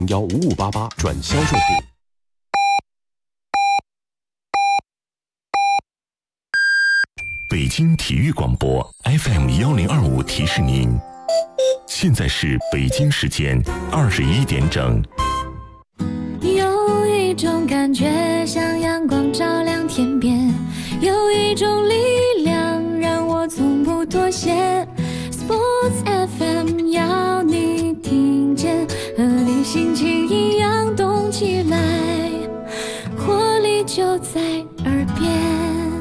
15588转销售部。 北京体育广播 FM1025提示您，现在是北京时间21点整。 有一种感觉像阳光照亮天边，有一种力量让我从不妥协。Sports FM 要你听见，和你心情一样动起来，活力就在耳边。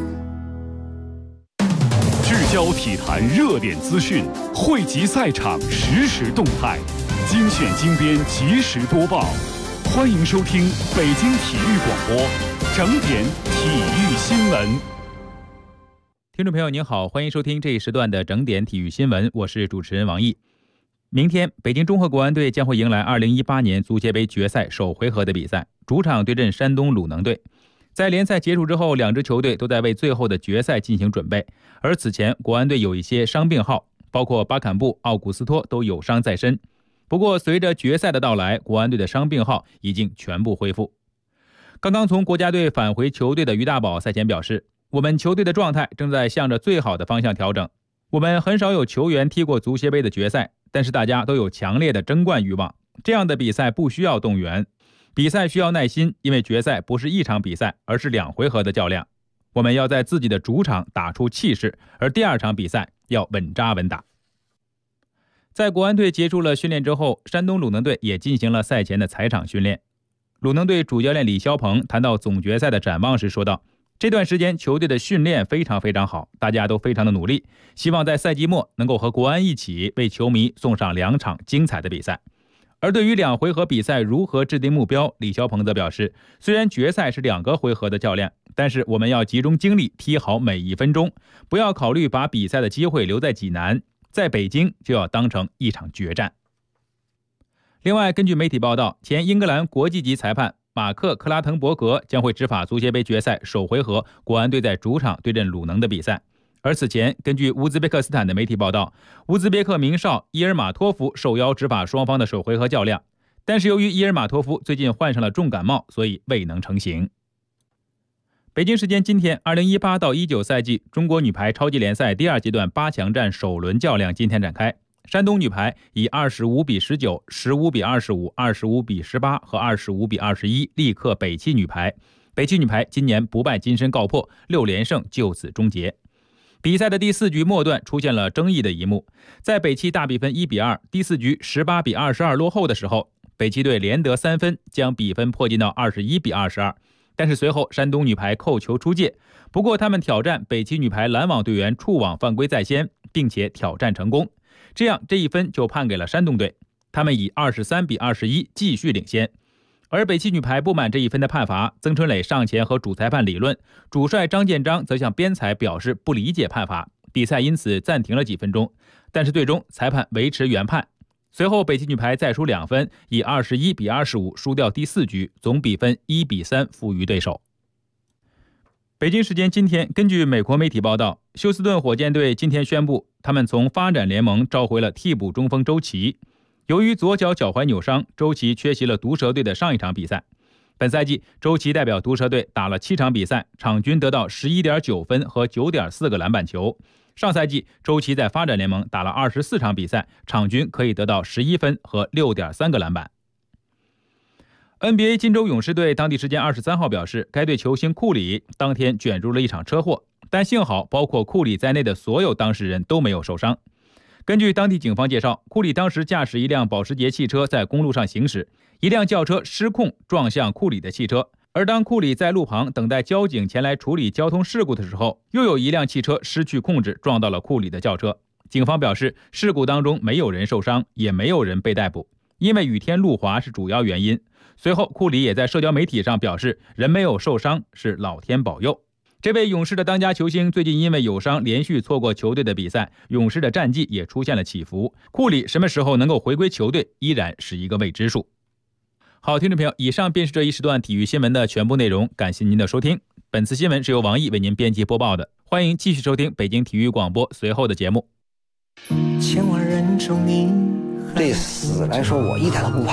聚焦体坛热点资讯，汇集赛场实时动态，精选精编及时播报。欢迎收听北京体育广播整点体育新闻。 听众朋友您好，欢迎收听这一时段的整点体育新闻，我是主持人王毅。明天北京中赫国安队将会迎来2018年足协杯决赛首回合的比赛，主场对阵山东鲁能队。在联赛结束之后，两支球队都在为最后的决赛进行准备，而此前国安队有一些伤病号，包括巴坎布、奥古斯托都有伤在身。不过随着决赛的到来，国安队的伤病号已经全部恢复。刚刚从国家队返回球队的于大宝赛前表示，我们球队的状态正在向着最好的方向调整。我们很少有球员踢过足协杯的决赛，但是大家都有强烈的争冠欲望，这样的比赛不需要动员，比赛需要耐心，因为决赛不是一场比赛，而是2回合的较量。我们要在自己的主场打出气势，而第2场比赛要稳扎稳打。在国安队结束了训练之后，山东鲁能队也进行了赛前的踩场训练。鲁能队主教练李霄鹏谈到总决赛的展望时说道，这段时间球队的训练非常好，大家都非常的努力，希望在赛季末能够和国安一起为球迷送上2场精彩的比赛。而对于2回合比赛如何制定目标，李霄鹏则表示，虽然决赛是2个回合的较量，但是我们要集中精力踢好每1分钟，不要考虑把比赛的机会留在济南，在北京就要当成一场决战。另外，根据媒体报道，前英格兰国际级裁判马克·克拉滕伯格将会执法足协杯决赛首回合国安队在主场对阵鲁能的比赛。而此前，根据乌兹别克斯坦的媒体报道，乌兹别克名少伊尔马托夫受邀执法双方的首回合较量，但是由于伊尔马托夫最近患上了重感冒，所以未能成行。北京时间今天，2018到19赛季中国女排超级联赛第2阶段8强战首轮较量今天展开。山东女排以25比19、15比25、25比18和25比21力克北汽女排。北汽女排今年不败金身告破，6连胜就此终结。比赛的第4局末段出现了争议的一幕，在北汽大比分1比2、第4局18比22落后的时候，北汽队连得3分，将比分迫近到21比22。但是随后山东女排扣球出界，不过他们挑战北汽女排拦网队员触网犯规在先，并且挑战成功，这样这一分就判给了山东队，他们以23比21继续领先。而北汽女排不满这一分的判罚，曾春磊上前和主裁判理论，主帅张建章则向边裁表示不理解判罚，比赛因此暂停了几分钟，但是最终裁判维持原判。随后北汽女排再输2分，以21比25输掉第4局，总比分1比3负于对手。北京时间今天，根据美国媒体报道，休斯顿火箭队今天宣布，他们从发展联盟召回了替补中锋周琦。由于左脚脚踝扭伤，周琦缺席了毒蛇队的上一场比赛。本赛季，周琦代表毒蛇队打了7场比赛，场均得到 11.9 分和 9.4 个篮板球。上赛季，周琦在发展联盟打了24场比赛，场均可以得到11分和 6.3 个篮板。NBA 金州勇士队当地时间23号表示，该队球星库里当天卷入了一场车祸，但幸好包括库里在内的所有当事人都没有受伤。根据当地警方介绍，库里当时驾驶一辆保时捷汽车在公路上行驶，一辆轿车失控撞向库里的汽车，而当库里在路旁等待交警前来处理交通事故的时候，又有一辆汽车失去控制撞到了库里的轿车。警方表示，事故当中没有人受伤，也没有人被逮捕，因为雨天路滑是主要原因。随后库里也在社交媒体上表示，人没有受伤，是老天保佑。这位勇士的当家球星最近因为有伤连续错过球队的比赛，勇士的战绩也出现了起伏。库里什么时候能够回归球队依然是一个未知数。好，听众朋友，以上便是这一时段体育新闻的全部内容，感谢您的收听。本次新闻是由王毅为您编辑播报的，欢迎继续收听北京体育广播随后的节目。 千万人中你对死来说我一点都不怕，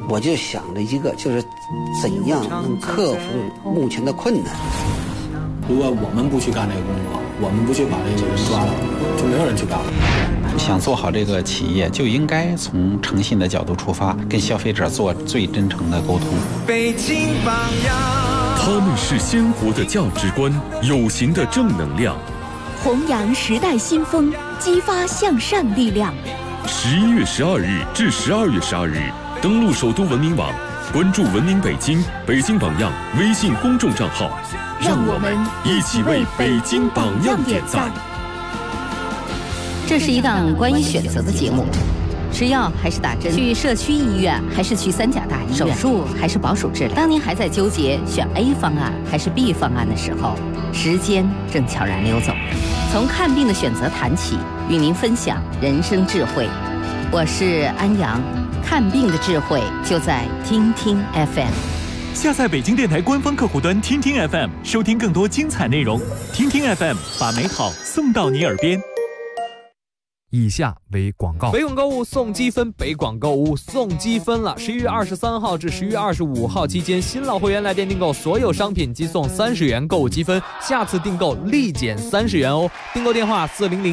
我就想着一个，就是怎样能克服目前的困难。 如果我们不去干这个工作，我们不去把这个人抓了，就没有人去干了。 想做好这个企业，就应该从诚信的角度出发，跟消费者做最真诚的沟通。 北京榜样， 他们是鲜活的价值观，有形的正能量， 弘扬时代新风，激发向善力量。 11月12日至12月12日，登录首都文明网，关注文明北京、北京榜样微信公众账号， 让我们一起为北京榜样点赞。 这是一档关于选择的节目，吃药还是打针，去社区医院还是去三甲大医院，手术还是保守治疗。当您还在纠结选 A 方案还是 B 方案的时候，时间正悄然溜走。从看病的选择谈起，与您分享人生智慧。我是安阳，看病的智慧就在听听 FM。 下载北京电台官方客户端听听 FM， 收听更多精彩内容。听听 FM， 把美好送到你耳边。 以下为广告。 北广购物送积分，北广购物送积分了。11月23号至11月25号期间，新老会员来电订购所有商品即送30元购物积分，下次订购立减30元哦。订购电话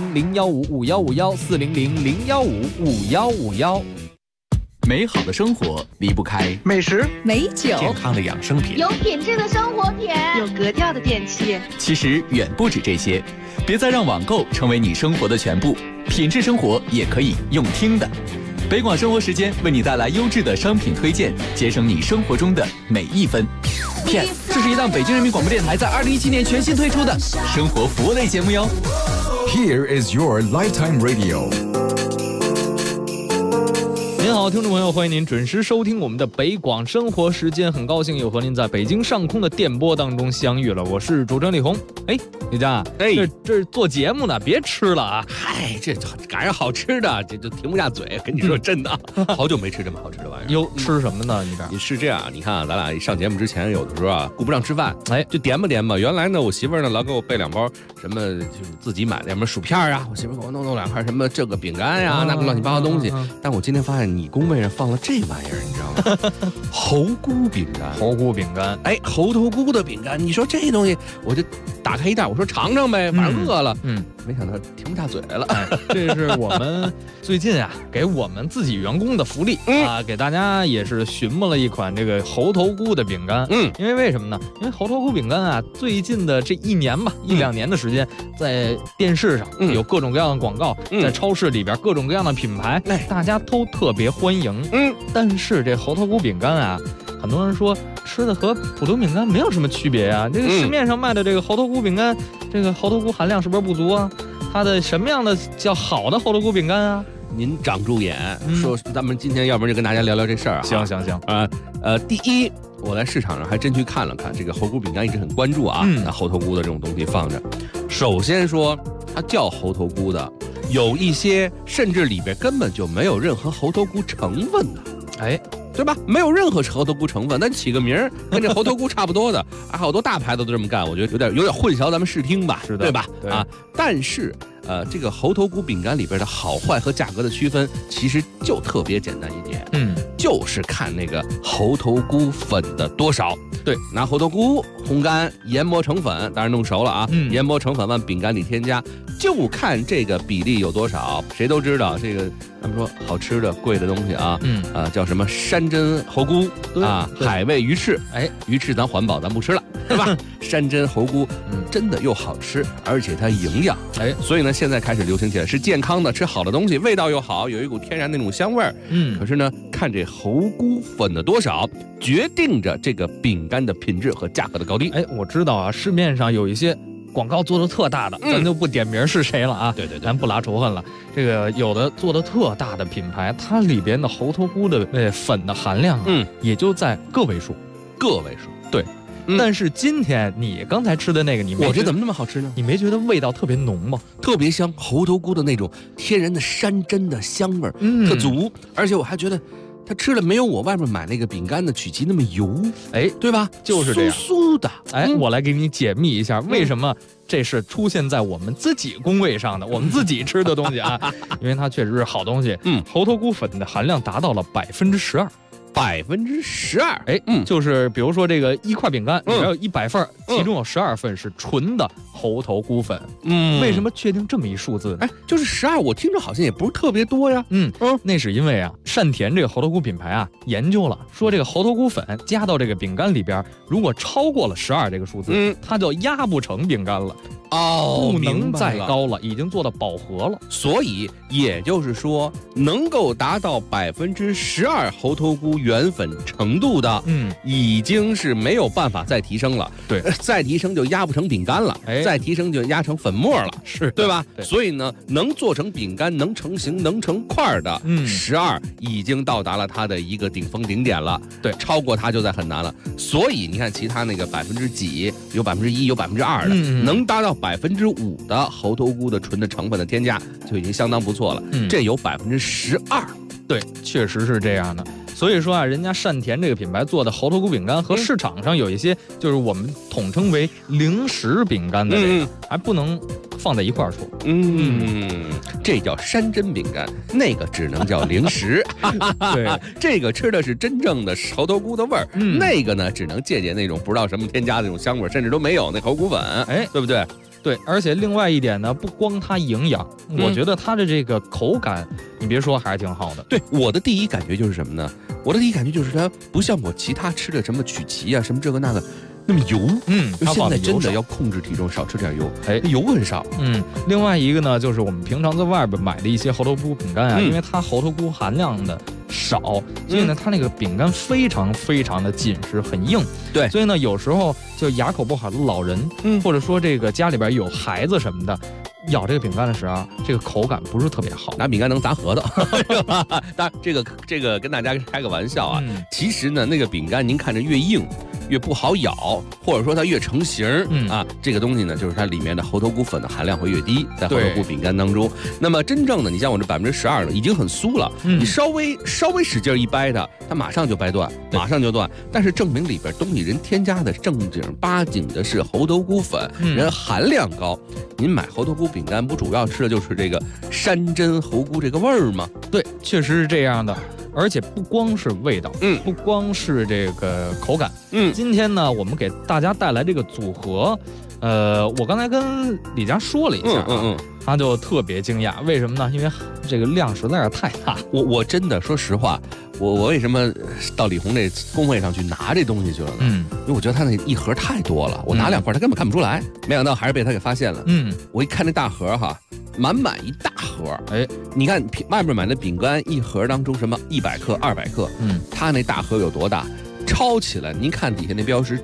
400-015-5151，400-015-5151。 美好的生活离不开美食、 美酒、 健康的养生品， 有品质的生活品， 有格调的电器。 其实远不止这些，别再让网购成为你生活的全部，品质生活也可以用听的。北广生活时间为你带来优质的商品推荐，节省你生活中的每一分。PS， 这是一档北京人民广播电台在2017年全新推出的生活服务类节目哟。 Here is your lifetime radio。 您好，听众朋友，欢迎您准时收听我们的北广生活时间。很高兴又和您在北京上空的电波当中相遇了，我是主持人李红。哎，李佳，这是做节目呢，别吃了啊！ 嗨，这赶上好吃的，这就停不下嘴。跟你说真的，好久没吃这么好吃的玩意儿。 哟，吃什么呢？ 你是这样，你看啊，咱俩上节目之前，有的时候啊，顾不上吃饭，哎，就点吧。原来呢，我媳妇儿呢老给我备2包什么，就是自己买的什么薯片啊，我媳妇儿给我弄2块什么这个饼干呀，那个乱七八糟东西。但我今天发现你工位上放了这玩意儿，你知道吗？猴菇饼干，哎，猴头菇的饼干，你说这东西，我就打开一袋，我说尝尝呗，反正饿了，没想到停不下嘴来了。 哎，这是我们最近啊，给我们自己员工的福利啊，给大家也是寻摸了一款这个猴头菇的饼干。因为什么呢？因为猴头菇饼干啊，最近的这1年吧，1-2年的时间，在电视上有各种各样的广告，在超市里边各种各样的品牌，大家都特别欢迎。但是这猴头菇饼干啊，很多人说吃的和普通饼干没有什么区别啊。这个市面上卖的这个猴头菇饼干，这个猴头菇含量是不是不足啊？它的什么样的叫好的猴头菇饼干啊？ 您长住眼，说咱们今天要不然就跟大家聊聊这事儿啊。 行第一，我在市场上还真去看了看，这个猴菇饼干一直很关注啊，那猴头菇的这种东西放着。首先说，它叫猴头菇的，有一些甚至里边根本就没有任何猴头菇成分的， 哎， 对吧？没有任何猴头菇成分，但起个名儿跟这猴头菇差不多的，啊，好多大牌子都这么干，我觉得有点混淆咱们视听吧，对吧？ 对啊，但是这个猴头菇饼干里边的好坏和价格的区分，其实就特别简单一点，就是看那个猴头菇粉的多少。对，拿猴头菇烘干、研磨成粉，当然弄熟了啊，研磨成粉往饼干里添加，就看这个比例有多少。谁都知道这个，咱们说好吃的贵的东西啊，叫什么山珍猴菇啊，海味鱼翅，哎，鱼翅咱环保，咱不吃了，对吧？山珍猴菇，真的又好吃，而且它营养，哎，所以呢，现在开始流行起来，是健康的，吃好的东西，味道又好，有一股天然那种香味儿，可是呢，看这猴菇粉的多少，决定着这个饼干的品质和价格的高低。 哎，我知道啊，市面上有一些广告做的特大的，咱就不点名是谁了啊， 对， 咱不拉仇恨了。这个有的做的特大的品牌，它里边的猴头菇的粉的含量啊，也就在个位数，对。但是今天你刚才吃的那个， 我觉得怎么那么好吃呢？ 你没觉得味道特别浓吗？ 特别香，猴头菇的那种天然的山珍的香味儿，特足，而且我还觉得它吃了没有我外面买那个饼干的曲奇那么油，哎，对吧？ 就是这样， 酥的。 哎，我来给你解密一下，为什么这是出现在我们自己工位上的，我们自己吃的东西啊？因为它确实是好东西。猴头菇粉的含量达到了12%。 12%， 哎，就是比如说这个一块饼干里边有100份，其中有12份是纯的猴头菇粉。为什么确定这么一数字呢？ 哎，就是12，我听着好像也不是特别多呀。 那是因为啊，善田这个猴头菇品牌啊研究了，说这个猴头菇粉加到这个饼干里边，如果超过了12这个数字，它就压不成饼干了。不能再高了，已经做到饱和了。 所以也就是说，能够达到12%猴头菇原粉程度的，已经是没有办法再提升了。 对， 再提升就压不成饼干了，再提升就压成粉末了， 是对吧？所以呢，能做成饼干、能成型、能成块的，12已经到达了它的一个顶峰顶点了。 对， 超过它就在很难了。所以你看，其他那个几，有1%，有2%的，能达到5%的猴头菇的纯的成本的添加就已经相当不错了。这有12%， 对，确实是这样的。所以说啊，人家善田这个品牌做的猴头菇饼干和市场上有一些就是我们统称为零食饼干的这个，还不能放在一块儿说。 这叫山珍饼干，那个只能叫零食。 对， 这个吃的是真正的猴头菇的味儿，那个呢只能借鉴那种不知道什么添加的那种香味，甚至都没有那猴菇粉，哎，对不对？ 对，而且另外一点呢，不光它营养，我觉得它的这个口感，你别说还是挺好的。 对，我的第一感觉就是什么呢？我的第一感觉就是它不像我其他吃的什么曲奇啊，什么这个那个那么油。现在真的要控制体重，少吃点油。哎，油很少。 另外一个呢，就是我们平常在外边买的一些猴头菇饼干啊，因为它猴头菇含量的少，所以呢，它那个饼干非常非常的紧实，很硬。 对， 所以呢，有时候就牙口不好的老人，或者说这个家里边有孩子什么的，咬这个饼干的时候，这个口感不是特别好， 拿饼干能砸核桃。当然，这个跟大家开个玩笑啊。其实呢，那个饼干您看着越硬，越不好咬，或者说它越成型啊，这个东西呢，就是它里面的猴头菇粉的含量会越低，在猴头菇饼干当中。那么真正的，你像我这12%的，已经很酥了，你稍微使劲一掰它马上就掰断，马上就断。但是证明里边东西人添加的正经八经的是猴头菇粉，人含量高。您买猴头菇饼干不主要吃的就是这个山珍猴菇这个味儿吗？ 对，确实是这样的。而且不光是味道，不光是这个口感，今天呢，我们给大家带来这个组合，我刚才跟李佳说了一下他就特别惊讶，为什么呢？因为这个量实在是太大。 我真的说实话，我为什么到李红这工位上去拿这东西去了呢？因为我觉得他那一盒太多了，我拿2块他根本看不出来，没想到还是被他给发现了。我一看那大盒哈。满一大盒，哎，你看外面买的饼干一盒当中什么100克、200克，它那大盒有多大？抄起来，您看底下那标识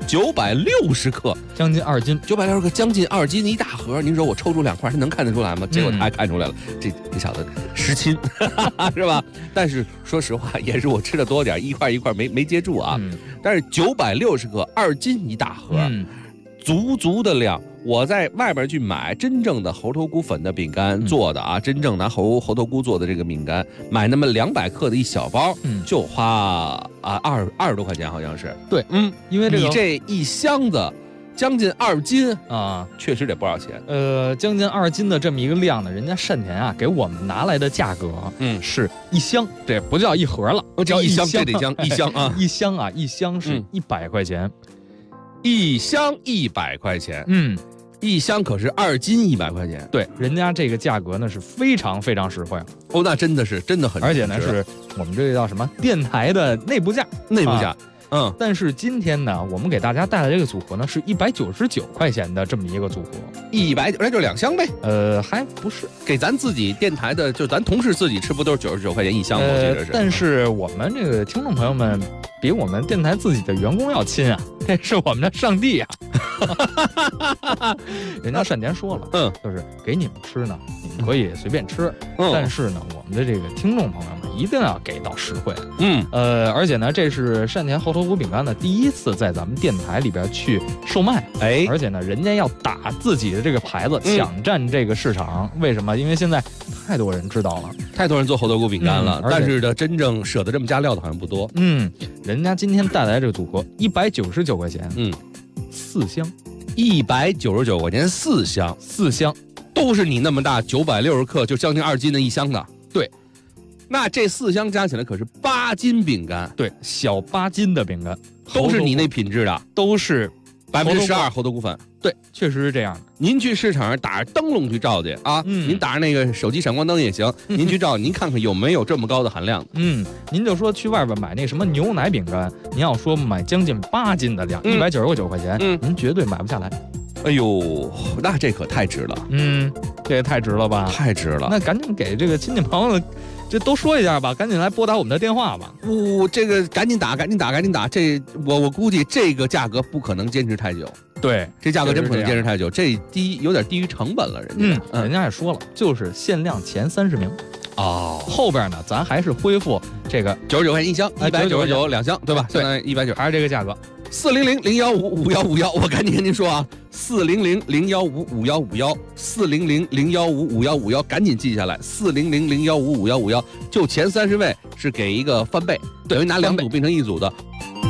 960克， 将近2斤 ，960克，将近2斤一大盒。您说我抽出2块，他能看得出来吗？结果他还看出来了，这小子实亲，是吧？但是说实话，也是我吃的多点，一块没接住啊。但是960克，2斤一大盒，足的量。我在外边去买真正的猴头菇粉的饼干做的啊，真正拿猴头菇做的这个饼干，买那么200克的一小包，就花20多块钱，好像是。 对，因为你这一箱子将近2斤啊，确实得不少钱。 将近2斤的这么一个量呢，人家善田啊给我们拿来的价格，是1箱，这不叫一盒了， 叫一箱，这得讲一箱啊， 一箱啊，一箱是100块钱， 一箱100块钱，一箱可是2斤100块钱， 对，人家这个价格呢是非常非常实惠哦，那真的很， 而且呢是我们这个叫什么电台的内部价，但是今天呢，我们给大家带来这个组合呢是199块钱的这么一个组合 ，100那就2箱呗， 还不是给咱自己电台的，就咱同事自己吃不都是99块钱一箱吗？我记得是， 但是我们这个听众朋友们比我们电台自己的员工要亲啊，这是我们的上帝啊。人家善田说了，就是给你们吃呢，你们可以随便吃，但是呢，我们的这个听众朋友们一定要给到实惠，而且呢，这是善田猴头菇饼干呢第一次在咱们电台里边去售卖，而且呢，人家要打自己的这个牌子，抢占这个市场。为什么？因为现在太多人知道了， 太多人做猴头菇饼干了，但是呢，真正舍得这么加料的好像不多。 人家今天带来这个组合199块钱，4箱 ，199块钱4箱， 都是你那么大960克，就将近2斤的一箱的。 对， 那这4箱加起来可是8斤饼干， 对，小8斤的饼干， 都是你那品质的， 都是 12%猴头菇粉。 对，确实是这样的。 您去市场上打着灯笼去照去啊，您打着那个手机闪光灯也行，您去照，您看看有没有这么高的含量。 您就说去外边买那什么牛奶饼干，您要说买将近8斤的量，199块钱，您绝对买不下来。 哎呦，那这可太值了。 这也太值了吧？ 太值了。 那赶紧给这个亲戚朋友这都说一下吧，赶紧来拨打我们的电话吧。 这个赶紧打。这我估计这个价格不可能坚持太久。 对， 这价格真不可能坚持太久，这有点低于成本了。 人家也说了，就是限量前30名。后边呢，咱还是恢复这个 99块1箱，199 2箱，对吧？ 对， 相当于190， 还是这个价格。 400-015-5151，我赶紧跟您说啊，400-015-5151，400-015-5151，赶紧记下来，400-015-5151，就前30位是给一个翻倍，等于拿2组变成1组的。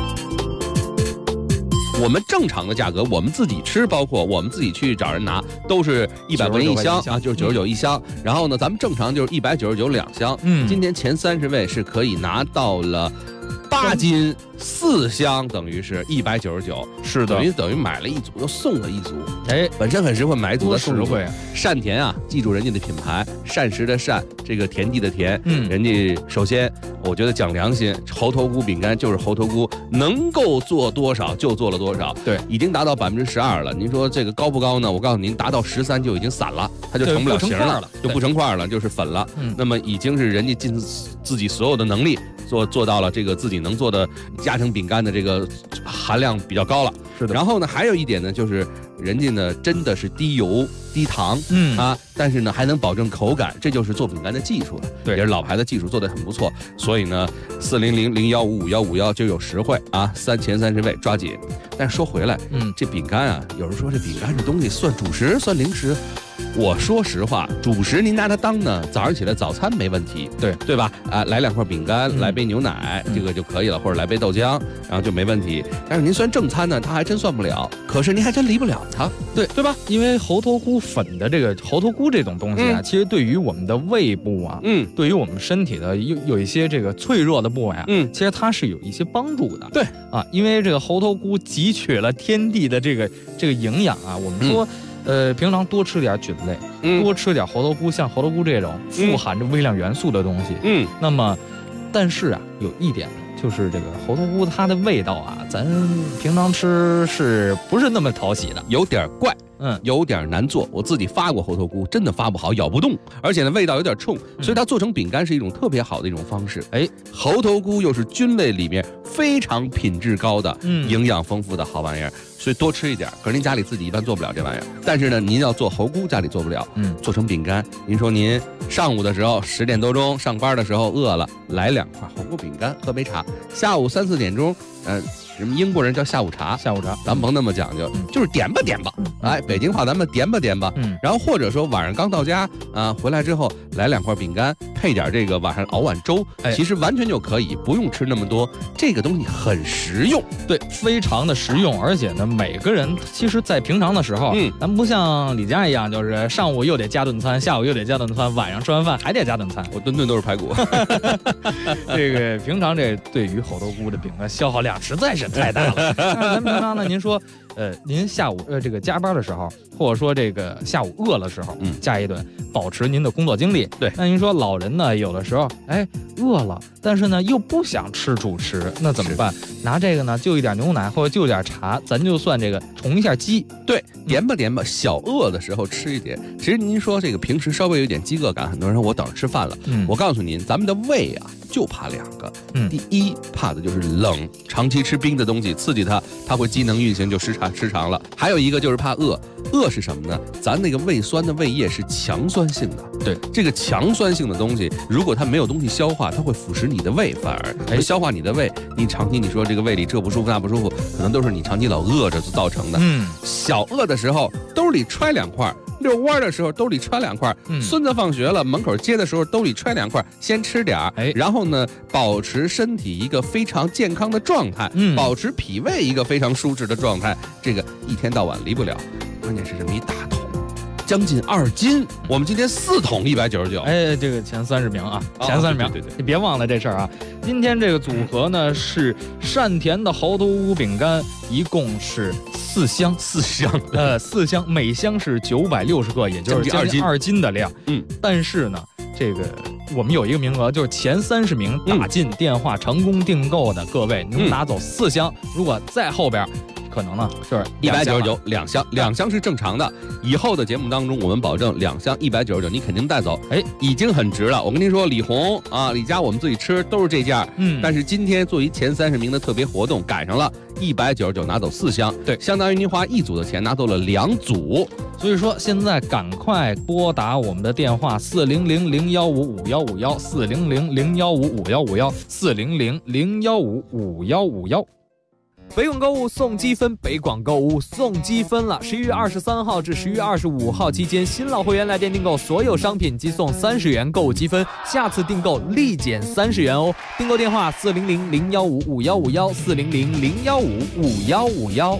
我们正常的价格，我们自己吃，包括我们自己去找人拿，都是100块钱1箱啊，就是99一箱。然后呢，咱们正常就是199 2箱。今天前30位是可以拿到了8斤4箱，等于是199。 是的， 等于买了1组又送了1组。本身很实惠，买1组的实惠。 善田啊，记住人家的品牌，膳食的膳，这个田地的田。人家首先我觉得讲良心，猴头菇饼干就是猴头菇，能够做多少就做了多少。 对， 已经达到12%了。您说这个高不高呢？我告诉您，达到13就已经散了，它就成不了形了，就不成块了，就是粉了。那么已经是人家尽自己所有的能力做到了这个自己能做的家庭饼干的这个含量比较高了。 是的。 然后呢，还有一点呢，就是人家呢真的是低油低糖，但是呢还能保证口感，这就是做饼干的技术了。 对， 也是老牌的技术，做得很不错。所以呢，400-015-5151就有实惠啊，前30位抓紧。但是说回来，这饼干啊，有人说这饼干这东西算主食算零食。我说实话，主食您拿它当呢，早上起来早餐没问题，对吧？来2块饼干，来杯牛奶，这个就可以了，或者来杯豆浆，然后就没问题。但是您算正餐呢，它还真算不了。可是您还真离不了它，对吧？ 因为猴头菇粉的这个猴头菇这种东西啊，其实对于我们的胃部啊，对于我们身体的有一些这个脆弱的部位啊，其实它是有一些帮助的。 对啊，因为这个猴头菇汲取了天地的这个营养啊，我们说。平常多吃点菌类，多吃点猴头菇，像猴头菇这种富含着微量元素的东西。那么，但是啊，有一点就是这个猴头菇它的味道啊，咱平常吃是不是那么讨喜的？ 有点怪。有点难做，我自己发过猴头菇，真的发不好，咬不动，而且呢味道有点冲，所以它做成饼干是一种特别好的一种方式。猴头菇又是菌类里面非常品质高的、营养丰富的好玩意儿，所以多吃一点。可是您家里自己一般做不了这玩意儿，但是呢，您要做猴菇家里做不了，做成饼干。您说您上午的时候10点多钟上班的时候饿了，来2块猴菇饼干，喝杯茶。下午3、4点钟，什么英国人叫下午茶，咱们甭那么讲究，就是点吧。北京话咱们点吧。然后或者说晚上刚到家啊，回来之后来2块饼干，配点这个晚上熬碗粥，其实完全就可以，不用吃那么多。这个东西很实用， 对，非常的实用，而且呢，每个人其实在平常的时候，咱不像李家一样，就是上午又得加顿餐，下午又得加顿餐，晚上吃完饭还得加顿餐。 我顿顿都是排骨。 这个平常这对于猴头菇的饼干消耗量实在是太大了。但是咱平常呢，您说，您下午这个加班的时候，或者说这个下午饿的时候，加一顿，保持您的工作精力。 对， 那您说老人呢，有的时候饿了，但是呢又不想吃主食，那怎么办？拿这个呢，就一点牛奶或者就一点茶，咱就算这个充一下饥。 对，点吧，小饿的时候吃一点。其实您说这个平时稍微有点饥饿感，很多人说我等着吃饭了。我告诉您，咱们的胃啊就怕2个。第一怕的就是冷，长期吃冰的东西刺激它会机能运行就失常了。还有一个就是怕饿。饿是什么呢？咱那个胃酸的胃液是强酸性的， 对， 这个强酸性的东西，如果它没有东西消化，它会腐蚀你的胃，反而会消化你的胃。你长期你说这个胃里这不舒服那不舒服，可能都是你长期老饿着造成的。小饿的时候兜里揣2块。遛弯的时候兜里揣2块，孙子放学了门口接的时候兜里揣2块，先吃点儿，然后呢保持身体一个非常健康的状态，保持脾胃一个非常舒适的状态，这个一天到晚离不了。关键是这么一大桶， 将近2斤。我们今天4桶199。 哎，这个前30名啊，前30名， 对， 你别忘了这事儿啊。今天这个组合呢是善甜的猴头菇饼干，一共是4箱，4箱，每箱是960克，也就是将近2斤的量。但是呢，这个我们有一个名额，就是前30名打进电话成功订购的各位，能拿走4箱。如果在后边，可能呢就是 1992箱是正常的。以后的节目当中，我们保证2箱199，你肯定带走。已经很值了。我跟您说，李红啊、李佳，我们自己吃都是这价。但是今天作为前30名的特别活动，赶上了199拿走4箱， 对， 相当于您花1组的钱拿走了2组。 所以说，现在赶快拨打我们的电话400-015-5151，400-015-5151，400-015-5151。 北广购物送积分，北广购物送积分了！11月23号至11月25号期间，新老会员来电订购所有商品即送30元购物积分，下次订购立减30元哦。订购电话400-015-5151，400-015-5151。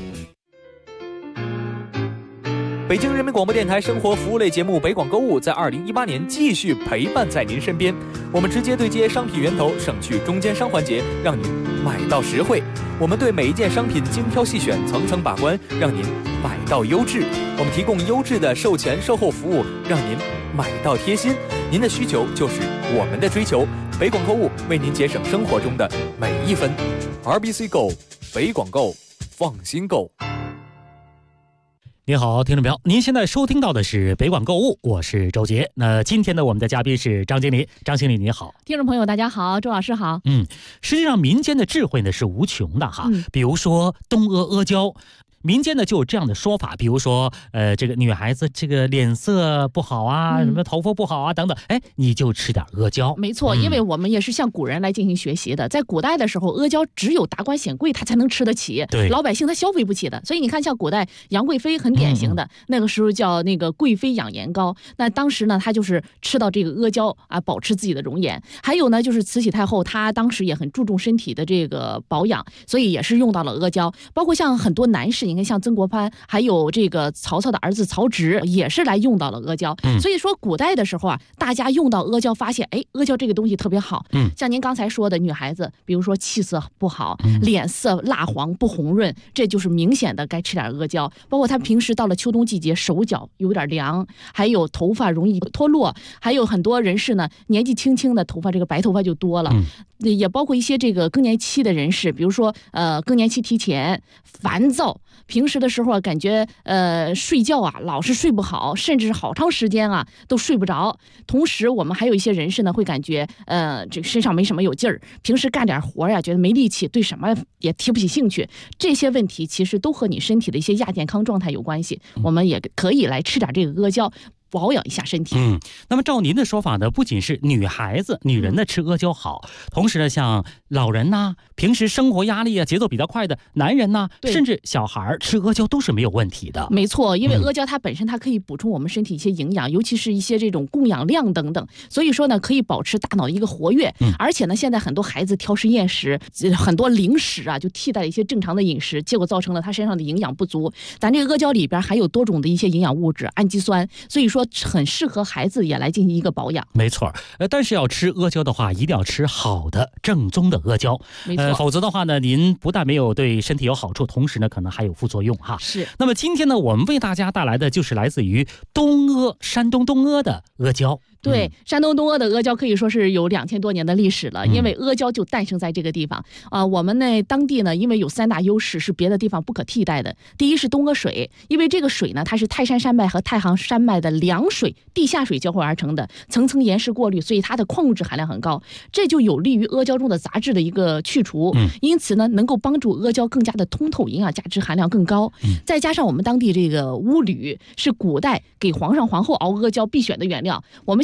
北京人民广播电台生活服务类节目《北广购物》在2018年继续陪伴在您身边。我们直接对接商品源头，省去中间商环节，让您买到实惠。我们对每一件商品精挑细选，层层把关，让您买到优质。我们提供优质的售前售后服务，让您买到贴心。您的需求就是我们的追求。北广购物为您节省生活中的每一分。RBC Go， 北广购，放心购。 你好，听众朋友，您现在收听到的是北广购物，我是周杰。那今天呢，我们的嘉宾是张经理。张经理你好。 听众朋友大家好，周老师好。 实际上民间的智慧呢是无穷的哈，比如说东阿胶。民间呢就有这样的说法，比如说这个女孩子这个脸色不好啊，什么头发不好啊等等，你就吃点阿胶。 没错，因为我们也是向古人来进行学习的。在古代的时候，阿胶只有达官显贵他才能吃得起， 对， 老百姓他消费不起的。所以你看，像古代杨贵妃很典型的，那个时候叫那个贵妃养颜膏。那当时呢，她就是吃到这个阿胶啊，保持自己的容颜。还有呢，就是慈禧太后她当时也很注重身体的这个保养，所以也是用到了阿胶。包括像很多男士，你看像曾国藩，还有这个曹操的儿子曹植，也是来用到了阿胶。所以说古代的时候啊，大家用到阿胶，发现阿胶这个东西特别好。像您刚才说的，女孩子比如说气色不好，脸色蜡黄不红润，这就是明显的该吃点阿胶。包括她平时到了秋冬季节，手脚有点凉，还有头发容易脱落，还有很多人士呢，年纪轻轻的头发这个白头发就多了。也包括一些这个更年期的人士，比如说更年期提前，烦躁，平时的时候啊，感觉睡觉啊老是睡不好，甚至是好长时间啊都睡不着。同时我们还有一些人士呢，会感觉这个身上没什么有劲儿，平时干点活呀觉得没力气，对什么也提不起兴趣。这些问题其实都和你身体的一些亚健康状态有关系。我们也可以来吃点这个阿胶，保养一下身体。 那么照您的说法呢，不仅是女孩子、女人呢吃阿胶好，同时呢，像老人呐，平时生活压力啊节奏比较快的男人呐，甚至小孩吃阿胶都是没有问题的。 没错，因为阿胶它本身它可以补充我们身体一些营养，尤其是一些这种供氧量等等，所以说呢，可以保持大脑的一个活跃。而且呢，现在很多孩子挑食厌食，很多零食啊就替代了一些正常的饮食，结果造成了他身上的营养不足。咱这个阿胶里边还有多种的一些营养物质，氨基酸，所以说很适合孩子也来进行一个保养。 没错，但是要吃阿胶的话，一定要吃好的正宗的阿胶。 没错， 否则的话呢，您不但没有对身体有好处，同时呢，可能还有副作用哈。 是。 那么今天呢，我们为大家带来的就是来自于山东东阿的阿胶。 对，山东东阿的阿胶可以说是有2000多年的历史了，因为阿胶就诞生在这个地方我们呢当地呢，因为有3大优势是别的地方不可替代的。第一是东阿水，因为这个水呢，它是泰山山脉和太行山脉的凉水、地下水交汇而成的，层层岩石过滤，所以它的矿物质含量很高，这就有利于阿胶中的杂质的一个去除。因此呢，能够帮助阿胶更加的通透，营养价值含量更高。再加上我们当地这个乌吕是古代给皇上皇后熬阿胶必选的原料，我们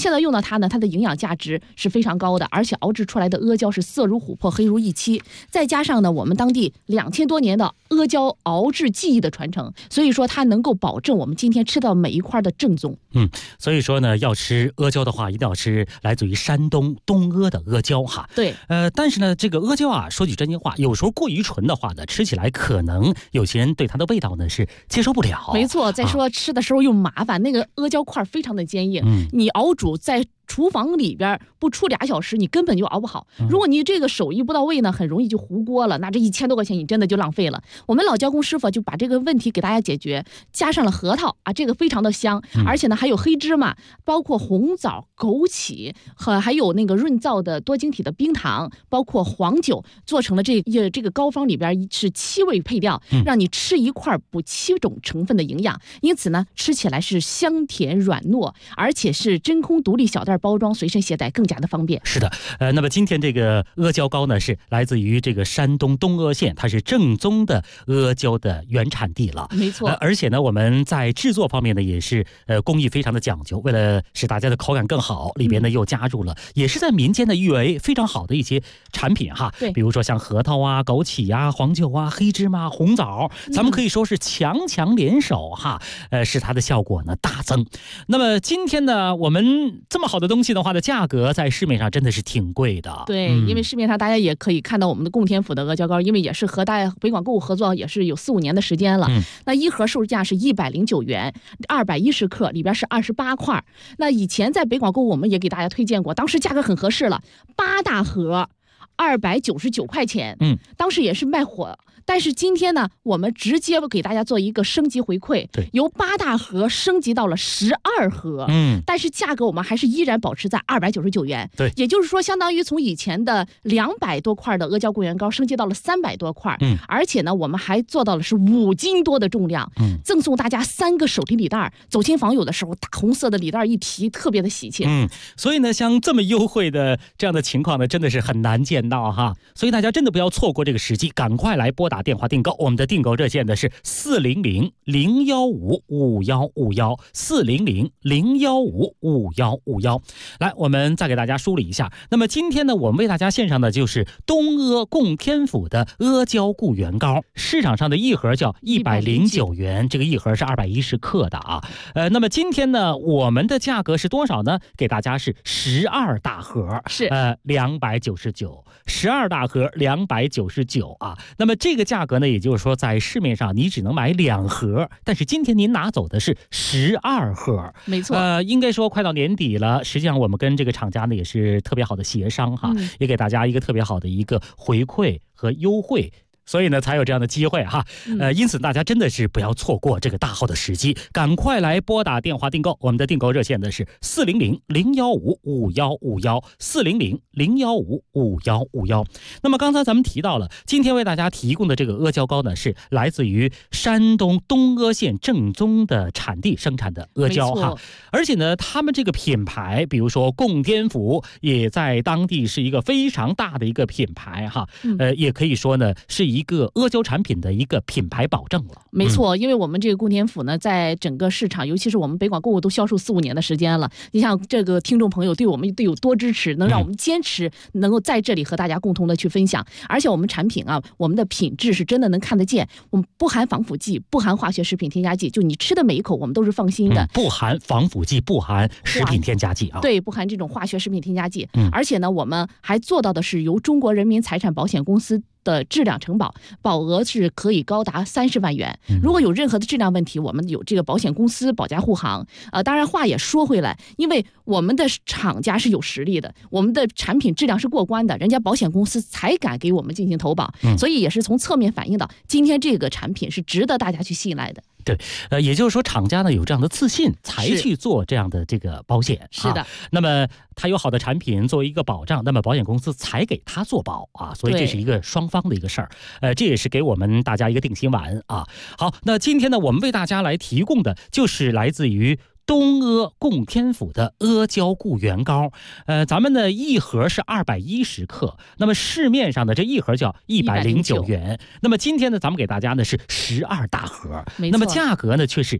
现在用到它呢，它的营养价值是非常高的，而且熬制出来的阿胶是色如琥珀，黑如一漆，再加上呢我们当地2000多年的阿胶熬制技艺的传承，所以说它能够保证我们今天吃到每一块的正宗。 所以说呢，要吃阿胶的话，一定要吃来自于山东东阿的阿胶哈。 对， 但是呢，这个阿胶啊，说句真心话，有时候过于纯的话呢，吃起来可能有些人对它的味道呢是接受不了。 没错，再说吃的时候又麻烦，那个阿胶块非常的坚硬，你熬煮在厨房里边不出2小时，你根本就熬不好。如果你这个手艺不到位呢，很容易就糊锅了，那这1000多块钱你真的就浪费了。我们老胶工师傅就把这个问题给大家解决，加上了核桃啊，这个非常的香，而且呢还有黑芝麻，包括红枣、枸杞和还有那个润燥的多晶体的冰糖，包括黄酒，做成了这个膏方里边是7味配料，让你吃一块补7种成分的营养，因此呢吃起来是香甜软糯，而且是真空独立小袋包装，随身携带更加的方便。 是的，那么今天这个阿胶糕呢，是来自于这个山东东阿县，它是正宗的阿胶的原产地了。 没错， 而且呢，我们在制作方面呢，也是工艺非常的讲究，为了使大家的口感更好，里边呢又加入了，也是在民间的誉为非常好的一些产品哈。 对， 比如说像核桃啊、枸杞啊、黄酒啊、黑芝麻、红枣，咱们可以说是强联手哈，使它的效果呢大增。那么今天呢，我们这么好的东西的话的价格在市面上真的是挺贵的。 对，因为市面上大家也可以看到我们的供天府的阿胶糕，因为也是和北广购物合作，也是有4-5年的时间了。那一盒售价是109元，210克，里边是28块。那以前在北广购物我们也给大家推荐过，当时价格很合适了，8大盒299块钱，当时也是卖火。但是今天呢，我们直接给大家做一个升级回馈，由8大盒升级到了12盒，但是价格我们还是依然保持在299元， 对， 也就是说，相当于从以前的200多块的阿胶桂圆糕升级到了300多块，而且呢，我们还做到了是5斤多的重量，赠送大家3个手提礼袋，走亲访友的时候，大红色的礼袋一提，特别的喜气。 所以呢，像这么优惠的这样的情况呢，真的是很难见到哈，所以大家真的不要错过这个时机，赶快来拨打电话订购，我们的订购热线的是400-015-5151，400-015-5151。来，我们再给大家梳理一下。那么今天呢，我们为大家献上的就是东阿供天府的阿胶固元糕，市场上的一盒叫109元，这个一盒是210克的啊。那么今天呢，我们的价格是多少呢？给大家是12大盒， 是 299，12大盒299啊。那么这个价格呢，也就是说在市面上你只能买2盒，但是今天您拿走的是12盒。 没错， 应该说快到年底了，实际上我们跟这个厂家呢也是特别好的协商哈，也给大家一个特别好的一个回馈和优惠。所以呢，才有这样的机会哈，因此大家真的是不要错过这个大好的时机，赶快来拨打电话订购。我们的订购热线呢是400-015-5151，400-015-5151。那么刚才咱们提到了，今天为大家提供的这个阿胶糕呢，是来自于山东东阿县正宗的产地生产的阿胶哈，而且呢，他们这个品牌，比如说供天府，也在当地是一个非常大的一个品牌哈，也可以说呢是一个阿胶产品的一个品牌保证了。 没错，因为我们这个供天府呢，在整个市场，尤其是我们北广购物都销售4-5年的时间了。你像这个听众朋友对我们都有多支持，能让我们坚持，能够在这里和大家共同的去分享。而且我们产品啊，我们的品质是真的能看得见，我们不含防腐剂，不含化学食品添加剂，就你吃的每一口我们都是放心的。 不含防腐剂，不含食品添加剂啊。 对，不含这种化学食品添加剂。而且呢，我们还做到的是由中国人民财产保险公司的质量承保，保额是可以高达30万元。如果有任何的质量问题，我们有这个保险公司保驾护航。当然话也说回来，因为我们的厂家是有实力的，我们的产品质量是过关的，人家保险公司才敢给我们进行投保，所以也是从侧面反映到今天这个产品是值得大家去信赖的。 对，也就是说厂家呢有这样的自信才去做这样的这个保险。 是的， 那么他有好的产品作为一个保障，那么保险公司才给他做保啊，所以这是一个双方的一个事儿。这也是给我们大家一个定心丸啊。好，那今天呢，我们为大家来提供的就是来自于东阿供天府的阿胶固元膏，咱们的一盒是210克，那么市面上的这一盒叫109元。那么今天呢，咱们给大家呢是12大盒，那么价格呢却是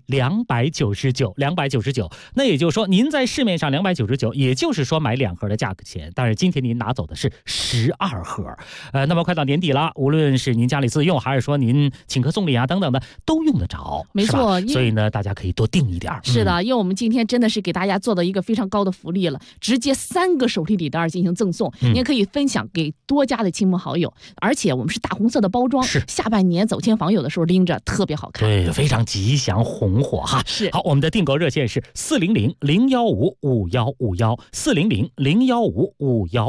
299。那也就是说，您在市面上299，也就是说买2盒的价格钱，但是今天您拿走的是12盒。那么快到年底了，无论是您家里自用，还是说您请客送礼啊等等的，都用得着， 没错。 所以呢，大家可以多订一点。 是的，因为我们今天真的是给大家做到一个非常高的福利了，直接3个手提礼袋进行赠送，您也可以分享给多家的亲朋好友，而且我们是大红色的包装，下半年走亲访友的时候拎着特别好看， 对，非常吉祥红火哈。 是。 好，我们的订购热线是400-015-5151，400-015-5151。